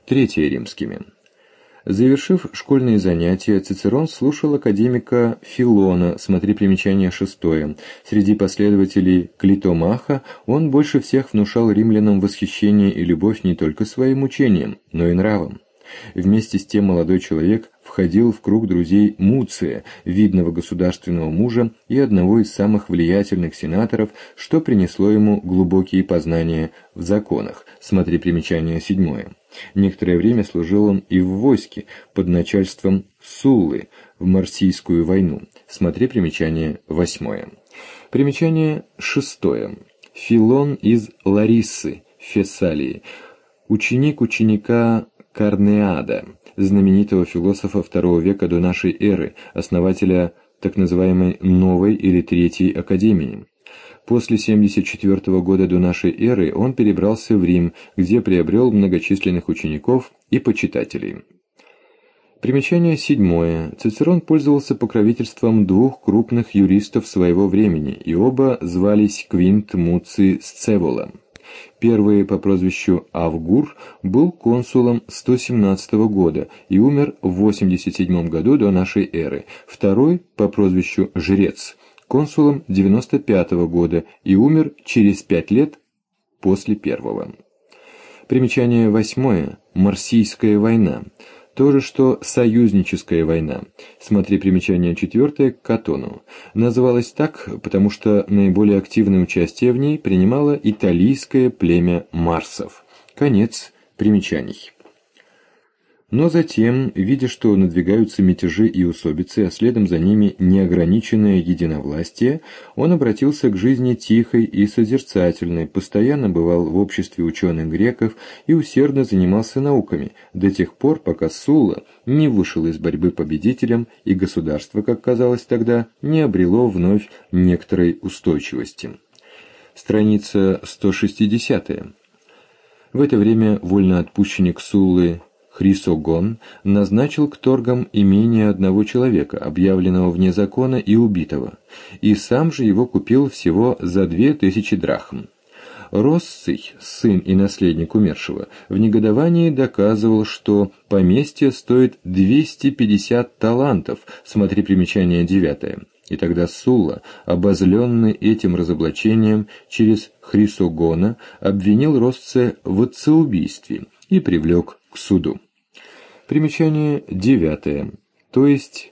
Третье римскими. Завершив школьные занятия, Цицерон слушал академика Филона, смотри примечание 6. Среди последователей Клитомаха он больше всех внушал римлянам восхищение и любовь не только своим учением, но и нравом. Вместе с тем молодой человек входил в круг друзей Муция, видного государственного мужа и одного из самых влиятельных сенаторов, что принесло ему глубокие познания в законах, смотри примечание 7. Некоторое время служил он и в войске под начальством Суллы в Марсийскую войну, смотри примечание 8. Примечание 6. Филон из Лариссы, Фессалии, ученик ученика Карнеада, знаменитого философа II века до нашей эры, основателя так называемой Новой или Третьей Академии. После 74 года до нашей эры он перебрался в Рим, где приобрел многочисленных учеников и почитателей. Примечание 7. Цицерон пользовался покровительством двух крупных юристов своего времени, и оба звались Квинт Муций Сцевола. Первый по прозвищу Авгур был консулом 117 года и умер в 87 году до нашей эры. Второй по прозвищу Жрец, консулом 95 года и умер через 5 лет после первого. Примечание 8. Марсийская война. То же, что союзническая война. Смотри примечание 4 к Катону. Называлась так, потому что наиболее активное участие в ней принимало италийское племя марсов. Конец примечаний. Но затем, видя, что надвигаются мятежи и усобицы, а следом за ними неограниченное единовластие, он обратился к жизни тихой и созерцательной, постоянно бывал в обществе ученых греков и усердно занимался науками, до тех пор, пока Сулла не вышел из борьбы победителем, и государство, как казалось тогда, не обрело вновь некоторой устойчивости. Страница 160. В это время вольноотпущенник Суллы Хрисогон назначил к торгам имение одного человека, объявленного вне закона и убитого, и сам же его купил всего за 2000 драхм. Россий, сын и наследник умершего, в негодовании доказывал, что поместье стоит 250 талантов, смотри примечание 9. И тогда Сулла, обозленный этим разоблачением через Хрисогона, обвинил Россия в отцеубийстве и привлек к суду. Примечание 9, то есть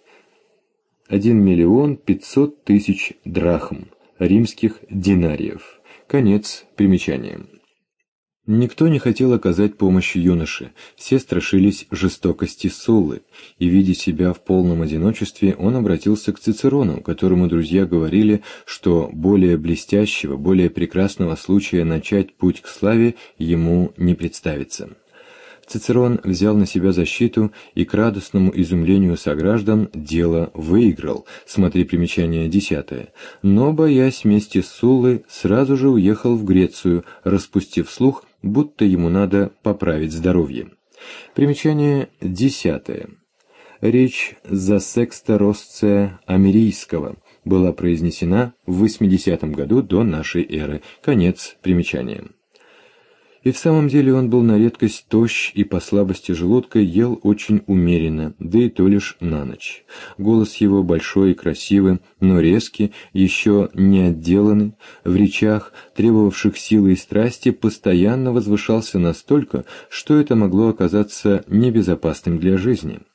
1 500 000 драхм, римских динариев. Конец примечания. Никто не хотел оказать помощь юноше, все страшились жестокости Суллы, и, видя себя в полном одиночестве, он обратился к Цицерону, которому друзья говорили, что более блестящего, более прекрасного случая начать путь к славе ему не представится. Цицерон взял на себя защиту и к радостному изумлению сограждан дело выиграл, смотри примечание 10, но, боясь мести Суллы, сразу же уехал в Грецию, распустив слух, будто ему надо поправить здоровье. Примечание 10. Речь за Секста Россия Америйского была произнесена в 80 году до нашей эры. Конец примечания. И в самом деле он был на редкость тощ и по слабости желудка ел очень умеренно, да и то лишь на ночь. Голос его большой и красивый, но резкий, еще не отделанный, в речах, требовавших силы и страсти, постоянно возвышался настолько, что это могло оказаться небезопасным для жизни.